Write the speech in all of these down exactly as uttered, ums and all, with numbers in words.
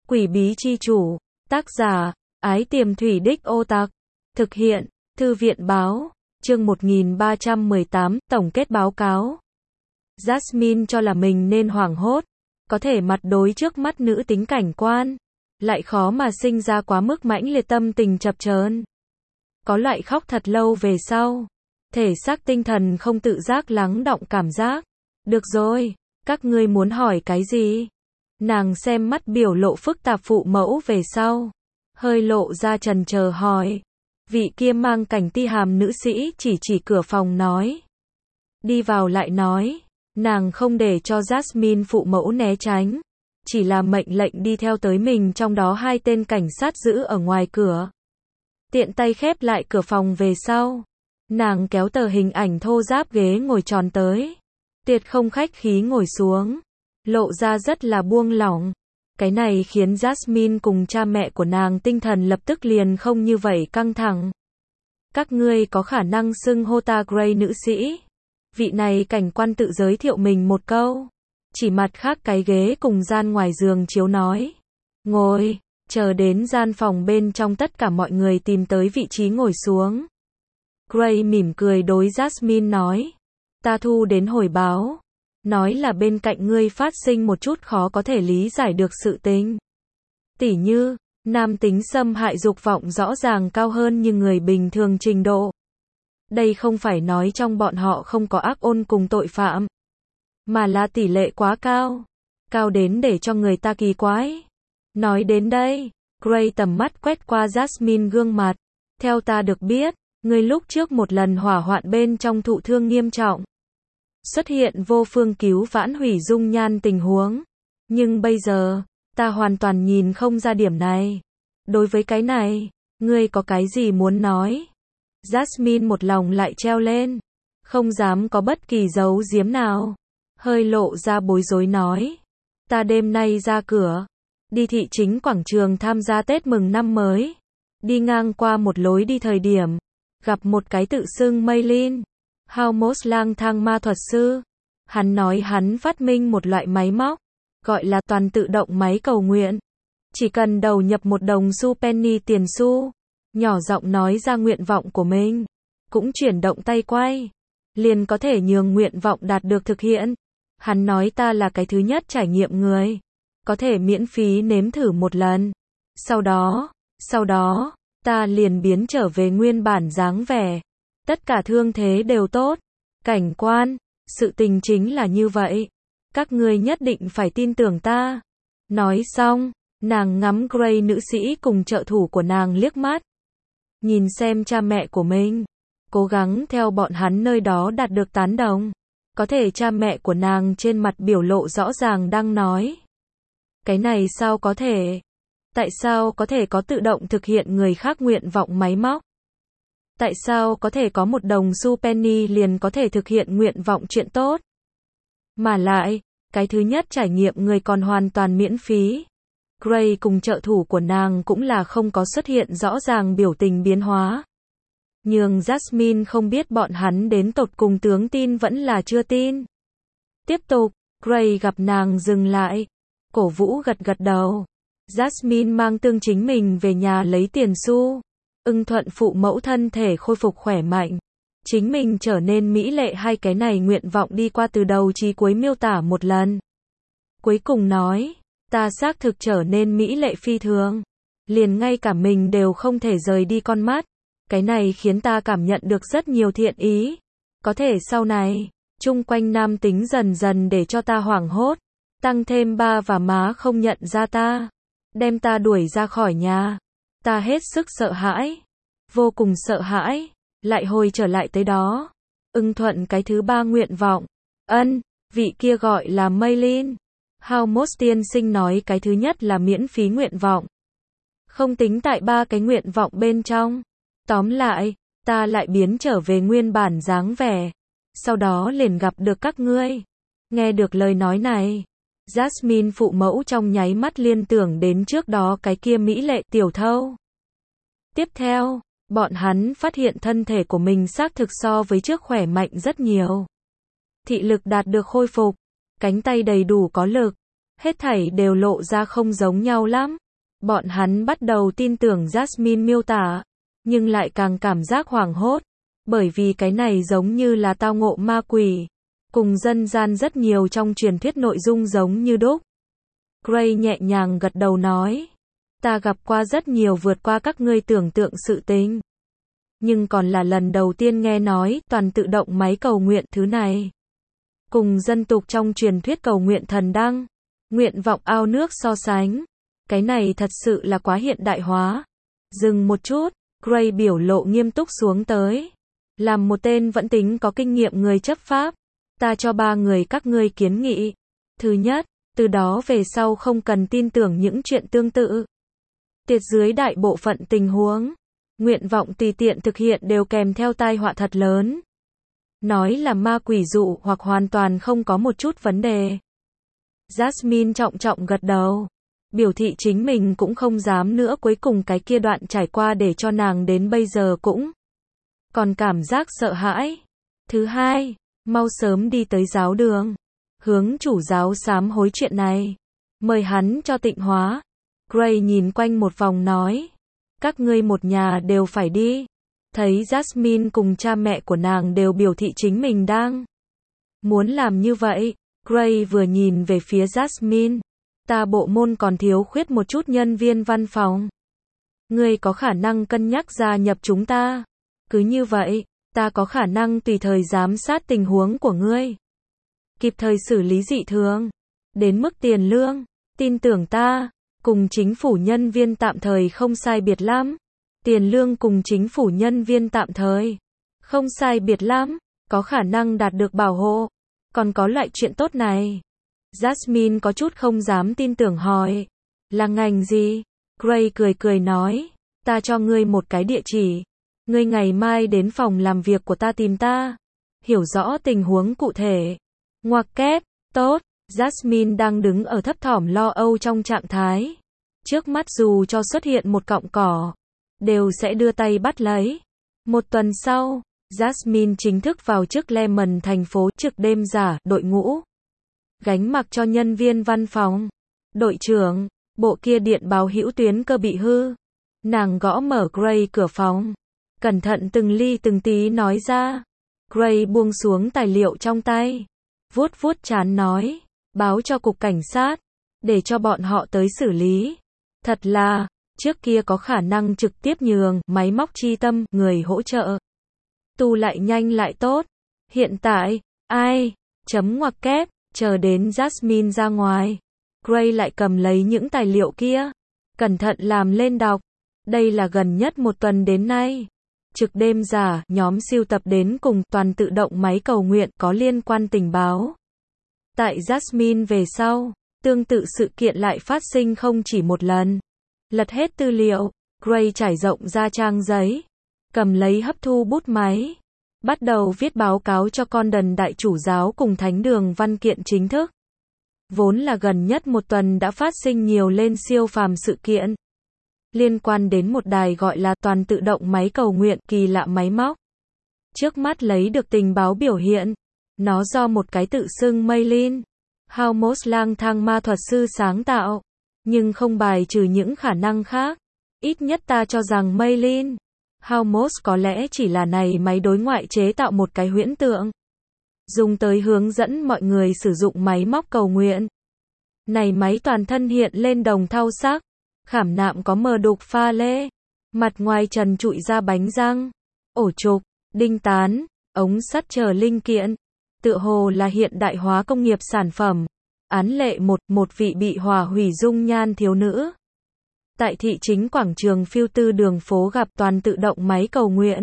Quỷ bí chi chủ, tác giả, Ái Tiềm Thủy Đích Ô Tạc, thực hiện, Thư viện báo, chương một nghìn ba trăm mười tám, tổng kết báo cáo. Jasmine cho là mình nên hoảng hốt, có thể mặt đối trước mắt nữ tính cảnh quan, lại khó mà sinh ra quá mức mãnh liệt tâm tình chập chờn. Có loại khóc thật lâu về sau, thể xác tinh thần không tự giác lắng đọng cảm giác. Được rồi, các ngươi muốn hỏi cái gì? Nàng xem mắt biểu lộ phức tạp phụ mẫu về sau, hơi lộ ra chần chờ hỏi. Vị kia mang cảnh ti hàm nữ sĩ chỉ chỉ cửa phòng nói. Đi vào lại nói, nàng không để cho Jasmine phụ mẫu né tránh, chỉ là mệnh lệnh đi theo tới mình, trong đó hai tên cảnh sát giữ ở ngoài cửa. Tiện tay khép lại cửa phòng về sau, nàng kéo tờ hình ảnh thô ráp ghế ngồi tròn tới, tuyệt không khách khí ngồi xuống, lộ ra rất là buông lỏng. Cái này khiến Jasmine cùng cha mẹ của nàng tinh thần lập tức liền không như vậy căng thẳng. Các ngươi có khả năng xưng hô ta Gray nữ sĩ? Vị này cảnh quan tự giới thiệu mình một câu, chỉ mặt khác cái ghế cùng gian ngoài giường chiếu nói. Ngồi, chờ đến gian phòng bên trong tất cả mọi người tìm tới vị trí ngồi xuống. Gray mỉm cười đối Jasmine nói. Ta thu đến hồi báo, nói là bên cạnh ngươi phát sinh một chút khó có thể lý giải được sự tình. Tỉ như, nam tính xâm hại dục vọng rõ ràng cao hơn như người bình thường trình độ. Đây không phải nói trong bọn họ không có ác ôn cùng tội phạm, mà là tỷ lệ quá cao, cao đến để cho người ta kỳ quái. Nói đến đây, Gray tầm mắt quét qua Jasmine gương mặt. Theo ta được biết, ngươi lúc trước một lần hỏa hoạn bên trong thụ thương nghiêm trọng, xuất hiện vô phương cứu vãn hủy dung nhan tình huống. Nhưng bây giờ, ta hoàn toàn nhìn không ra điểm này. Đối với cái này, ngươi có cái gì muốn nói? Jasmine một lòng lại treo lên, không dám có bất kỳ giấu giếm nào, hơi lộ ra bối rối nói. Ta đêm nay ra cửa, đi thị chính quảng trường tham gia Tết mừng năm mới. Đi ngang qua một lối đi thời điểm, gặp một cái tự xưng Maylin Haumos lang thang ma thuật sư. Hắn nói hắn phát minh một loại máy móc, gọi là toàn tự động máy cầu nguyện. Chỉ cần đầu nhập một đồng xu penny tiền xu, nhỏ giọng nói ra nguyện vọng của mình, cũng chuyển động tay quay, liền có thể nhường nguyện vọng đạt được thực hiện. Hắn nói ta là cái thứ nhất trải nghiệm người, có thể miễn phí nếm thử một lần. Sau đó, sau đó, ta liền biến trở về nguyên bản dáng vẻ. Tất cả thương thế đều tốt. Cảnh quan, sự tình chính là như vậy. Các ngươi nhất định phải tin tưởng ta. Nói xong, nàng ngắm Gray nữ sĩ cùng trợ thủ của nàng liếc mắt. Nhìn xem cha mẹ của mình, cố gắng theo bọn hắn nơi đó đạt được tán đồng. Có thể cha mẹ của nàng trên mặt biểu lộ rõ ràng đang nói. Cái này sao có thể? Tại sao có thể có tự động thực hiện người khác nguyện vọng máy móc? Tại sao có thể có một đồng xu penny liền có thể thực hiện nguyện vọng chuyện tốt? Mà lại, cái thứ nhất trải nghiệm người còn hoàn toàn miễn phí. Gray cùng trợ thủ của nàng cũng là không có xuất hiện rõ ràng biểu tình biến hóa. Nhưng Jasmine không biết bọn hắn đến tột cùng tướng tin vẫn là chưa tin. Tiếp tục, Gray gặp nàng dừng lại, cổ vũ gật gật đầu. Jasmine mang tương chính mình về nhà lấy tiền xu, ưng thuận phụ mẫu thân thể khôi phục khỏe mạnh, chính mình trở nên mỹ lệ. Hai cái này nguyện vọng đi qua từ đầu chí cuối miêu tả một lần. Cuối cùng nói, ta xác thực trở nên mỹ lệ phi thường, liền ngay cả mình đều không thể rời đi con mắt. Cái này khiến ta cảm nhận được rất nhiều thiện ý. Có thể sau này, chung quanh nam tính dần dần để cho ta hoảng hốt, tăng thêm ba và má không nhận ra ta, đem ta đuổi ra khỏi nhà. Ta hết sức sợ hãi, vô cùng sợ hãi, lại hồi trở lại tới đó. Ưng thuận cái thứ ba nguyện vọng. Ân, vị kia gọi là Maylin Haumos tiên sinh nói cái thứ nhất là miễn phí nguyện vọng, không tính tại ba cái nguyện vọng bên trong. Tóm lại, ta lại biến trở về nguyên bản dáng vẻ, sau đó liền gặp được các ngươi. Nghe được lời nói này, Jasmine phụ mẫu trong nháy mắt liên tưởng đến trước đó cái kia mỹ lệ tiểu thâu. Tiếp theo, bọn hắn phát hiện thân thể của mình xác thực so với trước khỏe mạnh rất nhiều. Thị lực đạt được khôi phục, cánh tay đầy đủ có lực, Hết thảy đều lộ ra không giống nhau lắm. Bọn hắn bắt đầu tin tưởng Jasmine miêu tả, nhưng lại càng cảm giác hoảng hốt, bởi vì cái này giống như là tao ngộ ma quỷ, cùng dân gian rất nhiều trong truyền thuyết nội dung giống như đúc. Gray nhẹ nhàng gật đầu nói, ta gặp qua rất nhiều vượt qua các ngươi tưởng tượng sự tình, nhưng còn là lần đầu tiên nghe nói toàn tự động máy cầu nguyện thứ này. Cùng dân tục trong truyền thuyết cầu nguyện thần đăng, nguyện vọng ao nước so sánh, cái này thật sự là quá hiện đại hóa. Dừng một chút, Gray biểu lộ nghiêm túc xuống tới. Làm một tên vẫn tính có kinh nghiệm người chấp pháp, ta cho ba người các ngươi kiến nghị. Thứ nhất, từ đó về sau không cần tin tưởng những chuyện tương tự. Tiệt dưới đại bộ phận tình huống, nguyện vọng tùy tiện thực hiện đều kèm theo tai họa thật lớn. Nói là ma quỷ dụ hoặc hoàn toàn không có một chút vấn đề. Jasmine trọng trọng gật đầu, biểu thị chính mình cũng không dám nữa, cuối cùng cái kia đoạn trải qua để cho nàng đến bây giờ cũng còn cảm giác sợ hãi. Thứ hai, mau sớm đi tới giáo đường, hướng chủ giáo sám hối chuyện này, mời hắn cho tịnh hóa. Gray nhìn quanh một vòng nói, các ngươi một nhà đều phải đi. Thấy Jasmine cùng cha mẹ của nàng đều biểu thị chính mình đang muốn làm như vậy, Gray vừa nhìn về phía Jasmine, ta bộ môn còn thiếu khuyết một chút nhân viên văn phòng. Ngươi có khả năng cân nhắc gia nhập chúng ta. Cứ như vậy, ta có khả năng tùy thời giám sát tình huống của ngươi, kịp thời xử lý dị thường. Đến mức tiền lương, tin tưởng ta, cùng chính phủ nhân viên tạm thời không sai biệt lắm. Tiền lương cùng chính phủ nhân viên tạm thời không sai biệt lắm, có khả năng đạt được bảo hộ. Còn có loại chuyện tốt này. Jasmine có chút không dám tin tưởng hỏi, là ngành gì? Gray cười cười nói, ta cho ngươi một cái địa chỉ, ngươi ngày mai đến phòng làm việc của ta tìm ta, hiểu rõ tình huống cụ thể. Ngoặc kép, tốt. Jasmine đang đứng ở thấp thỏm lo âu trong trạng thái. Trước mắt dù cho xuất hiện một cọng cỏ, đều sẽ đưa tay bắt lấy. Một tuần sau, Jasmine chính thức vào chức Lemon thành phố trực đêm giả đội ngũ, gánh mặc cho nhân viên văn phòng. Đội trưởng, bộ kia điện báo hữu tuyến cơ bị hư. Nàng gõ mở Gray cửa phòng, cẩn thận từng ly từng tí nói ra. Gray buông xuống tài liệu trong tay, vuốt vuốt trán nói, báo cho cục cảnh sát, để cho bọn họ tới xử lý. Thật là, trước kia có khả năng trực tiếp nhường máy móc chi tâm người hỗ trợ, tu lại nhanh lại tốt. Hiện tại, ai, chấm ngoặc kép, chờ đến Jasmine ra ngoài, Gray lại cầm lấy những tài liệu kia, cẩn thận làm lên đọc. Đây là gần nhất một tuần đến nay, trực đêm giả nhóm siêu tập đến cùng toàn tự động máy cầu nguyện có liên quan tình báo. Tại Jasmine về sau, tương tự sự kiện lại phát sinh không chỉ một lần. Lật hết tư liệu, Gray trải rộng ra trang giấy, cầm lấy hấp thu bút máy, bắt đầu viết báo cáo cho con đần đại chủ giáo cùng thánh đường văn kiện chính thức. Vốn là gần nhất một tuần đã phát sinh nhiều lên siêu phàm sự kiện, liên quan đến một đài gọi là toàn tự động máy cầu nguyện kỳ lạ máy móc. Trước mắt lấy được tình báo biểu hiện, nó do một cái tự xưng Maylin Haumos lang thang ma thuật sư sáng tạo, nhưng không bài trừ những khả năng khác. Ít nhất ta cho rằng Maylin Haumos có lẽ chỉ là này máy đối ngoại chế tạo một cái huyễn tượng, dùng tới hướng dẫn mọi người sử dụng máy móc cầu nguyện. Này máy toàn thân hiện lên đồng thau sắc, khảm nạm có mờ đục pha lê, mặt ngoài trần trụi ra bánh răng, ổ trục, đinh tán, ống sắt chờ linh kiện, tựa hồ là hiện đại hóa công nghiệp sản phẩm. Án lệ một, một vị bị hỏa hủy dung nhan thiếu nữ. Tại thị chính quảng trường Phiêu Tư đường phố gặp toàn tự động máy cầu nguyện.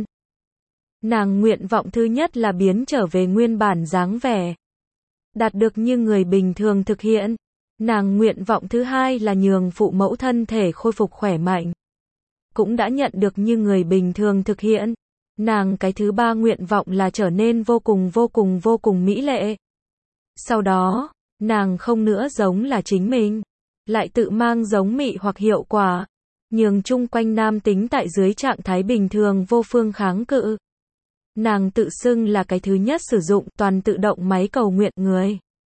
Nàng nguyện vọng thứ nhất là biến trở về nguyên bản dáng vẻ, đạt được như người bình thường thực hiện. Nàng nguyện vọng thứ hai là nhường phụ mẫu thân thể khôi phục khỏe mạnh, cũng đã nhận được như người bình thường thực hiện. Nàng cái thứ ba nguyện vọng là trở nên vô cùng vô cùng vô cùng mỹ lệ. Sau đó, nàng không nữa giống là chính mình, lại tự mang giống mị hoặc hiệu quả, nhường chung quanh nam tính tại dưới trạng thái bình thường vô phương kháng cự. Nàng tự xưng là cái thứ nhất sử dụng toàn tự động máy cầu nguyện người.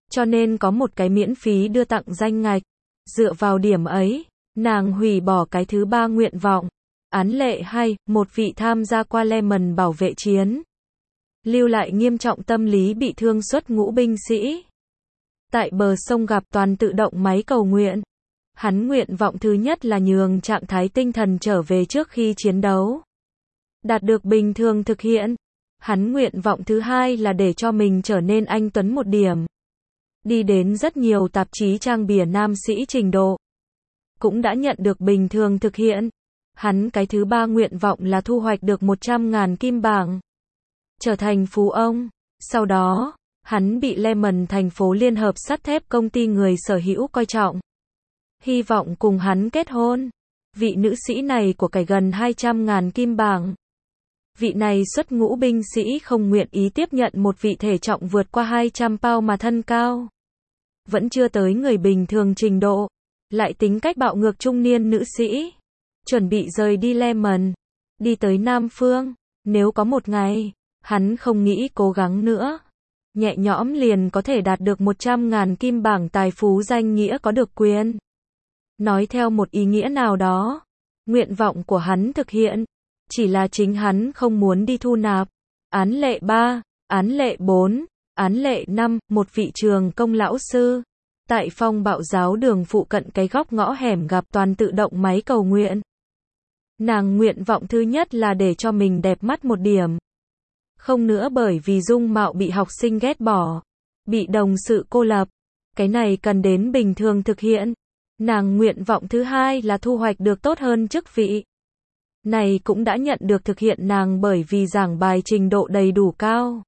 cho nên có một cái miễn phí đưa tặng danh ngạch. Dựa vào điểm ấy, nàng hủy bỏ cái thứ ba nguyện vọng. Án lệ hai, một vị tham gia qua Lemon bảo vệ chiến. Lưu lại nghiêm trọng tâm lý bị thương xuất ngũ binh sĩ. Tại bờ sông gặp toàn tự động máy cầu nguyện. Hắn nguyện vọng thứ nhất là nhường trạng thái tinh thần trở về trước khi chiến đấu. Đạt được bình thường thực hiện. Hắn nguyện vọng thứ hai là để cho mình trở nên anh tuấn một điểm. Đi đến rất nhiều tạp chí trang bìa nam sĩ trình độ. Cũng đã nhận được bình thường thực hiện. Hắn cái thứ ba nguyện vọng là thu hoạch được một trăm ngàn kim bảng. Trở thành phú ông. Sau đó, hắn bị Lemon thành phố Liên hợp sắt thép công ty người sở hữu coi trọng. Hy vọng cùng hắn kết hôn. Vị nữ sĩ này của cải gần hai trăm ngàn kim bảng. Vị này xuất ngũ binh sĩ không nguyện ý tiếp nhận một vị thể trọng vượt qua hai trăm pound mà thân cao. Vẫn chưa tới người bình thường trình độ. Lại tính cách bạo ngược trung niên nữ sĩ. Chuẩn bị rời đi Lemon. Đi tới Nam Phương. Nếu có một ngày, hắn không nghĩ cố gắng nữa. Nhẹ nhõm liền có thể đạt được một trăm ngàn kim bảng tài phú danh nghĩa có được quyền. Nói theo một ý nghĩa nào đó, nguyện vọng của hắn thực hiện. Chỉ là chính hắn không muốn đi thu nạp. Án lệ ba, án lệ bốn, án lệ năm, một vị trường công lão sư. Tại Phong Bạo giáo đường phụ cận cái góc ngõ hẻm gặp toàn tự động máy cầu nguyện. Nàng nguyện vọng thứ nhất là để cho mình đẹp mắt một điểm. Không nữa bởi vì dung mạo bị học sinh ghét bỏ. Bị đồng sự cô lập. Cái này cần đến bình thường thực hiện. Nàng nguyện vọng thứ hai là thu hoạch được tốt hơn chức vị. Này cũng đã nhận được thực hiện nàng bởi vì giảng bài trình độ đầy đủ cao.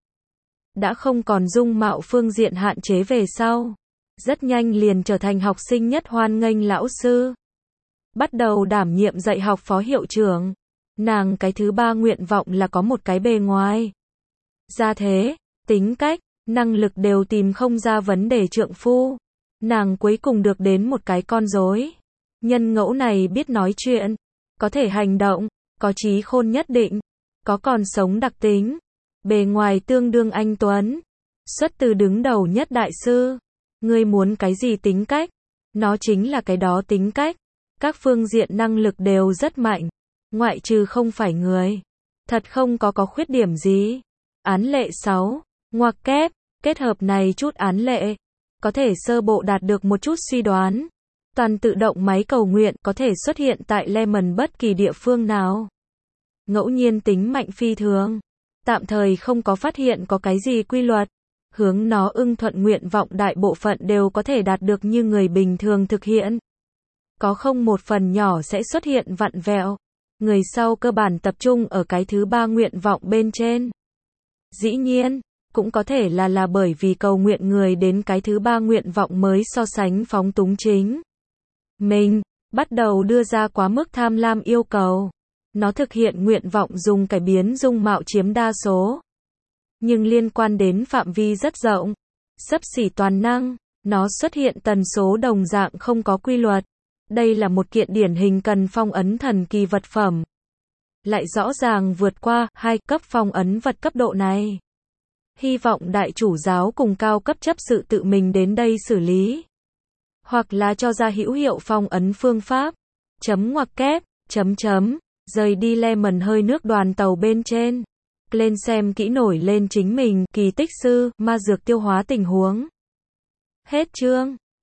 Đã không còn dung mạo phương diện hạn chế về sau. Rất nhanh liền trở thành học sinh nhất hoan nghênh lão sư. Bắt đầu đảm nhiệm dạy học phó hiệu trưởng. Nàng cái thứ ba nguyện vọng là có một cái bề ngoài. Gia thế, tính cách, năng lực đều tìm không ra vấn đề trượng phu. Nàng cuối cùng được đến một cái con rối. Nhân ngẫu này biết nói chuyện, có thể hành động, có trí khôn nhất định, có còn sống đặc tính. Bề ngoài tương đương anh tuấn. Xuất từ đứng đầu nhất đại sư. Ngươi muốn cái gì tính cách? Nó chính là cái đó tính cách. Các phương diện năng lực đều rất mạnh. Ngoại trừ không phải người. Thật không có có khuyết điểm gì. Án lệ sáu. Ngoặc kép. Kết hợp này chút án lệ. Có thể sơ bộ đạt được một chút suy đoán. Toàn tự động máy cầu nguyện có thể xuất hiện tại Lemon bất kỳ địa phương nào. Ngẫu nhiên tính mạnh phi thường. Tạm thời không có phát hiện có cái gì quy luật. Hướng nó ưng thuận nguyện vọng đại bộ phận đều có thể đạt được như người bình thường thực hiện. Có không một phần nhỏ sẽ xuất hiện vặn vẹo. Người sau cơ bản tập trung ở cái thứ ba nguyện vọng bên trên. Dĩ nhiên, cũng có thể là là bởi vì cầu nguyện người đến cái thứ ba nguyện vọng mới so sánh phóng túng chính. Mình, bắt đầu đưa ra quá mức tham lam yêu cầu. Nó thực hiện nguyện vọng dùng cải biến dung mạo chiếm đa số. Nhưng liên quan đến phạm vi rất rộng. Xấp xỉ toàn năng. Nó xuất hiện tần số đồng dạng không có quy luật. Đây là một kiện điển hình cần phong ấn thần kỳ vật phẩm. Lại rõ ràng vượt qua hai cấp phong ấn vật cấp độ này. Hy vọng đại chủ giáo cùng cao cấp chấp sự tự mình đến đây xử lý. Hoặc là cho ra hữu hiệu phong ấn phương pháp. Chấm ngoặc kép, chấm chấm, rời đi Lemon hơi nước đoàn tàu bên trên. Lên xem kỹ nổi lên chính mình, kỳ tích sư, ma dược tiêu hóa tình huống. Hết chương.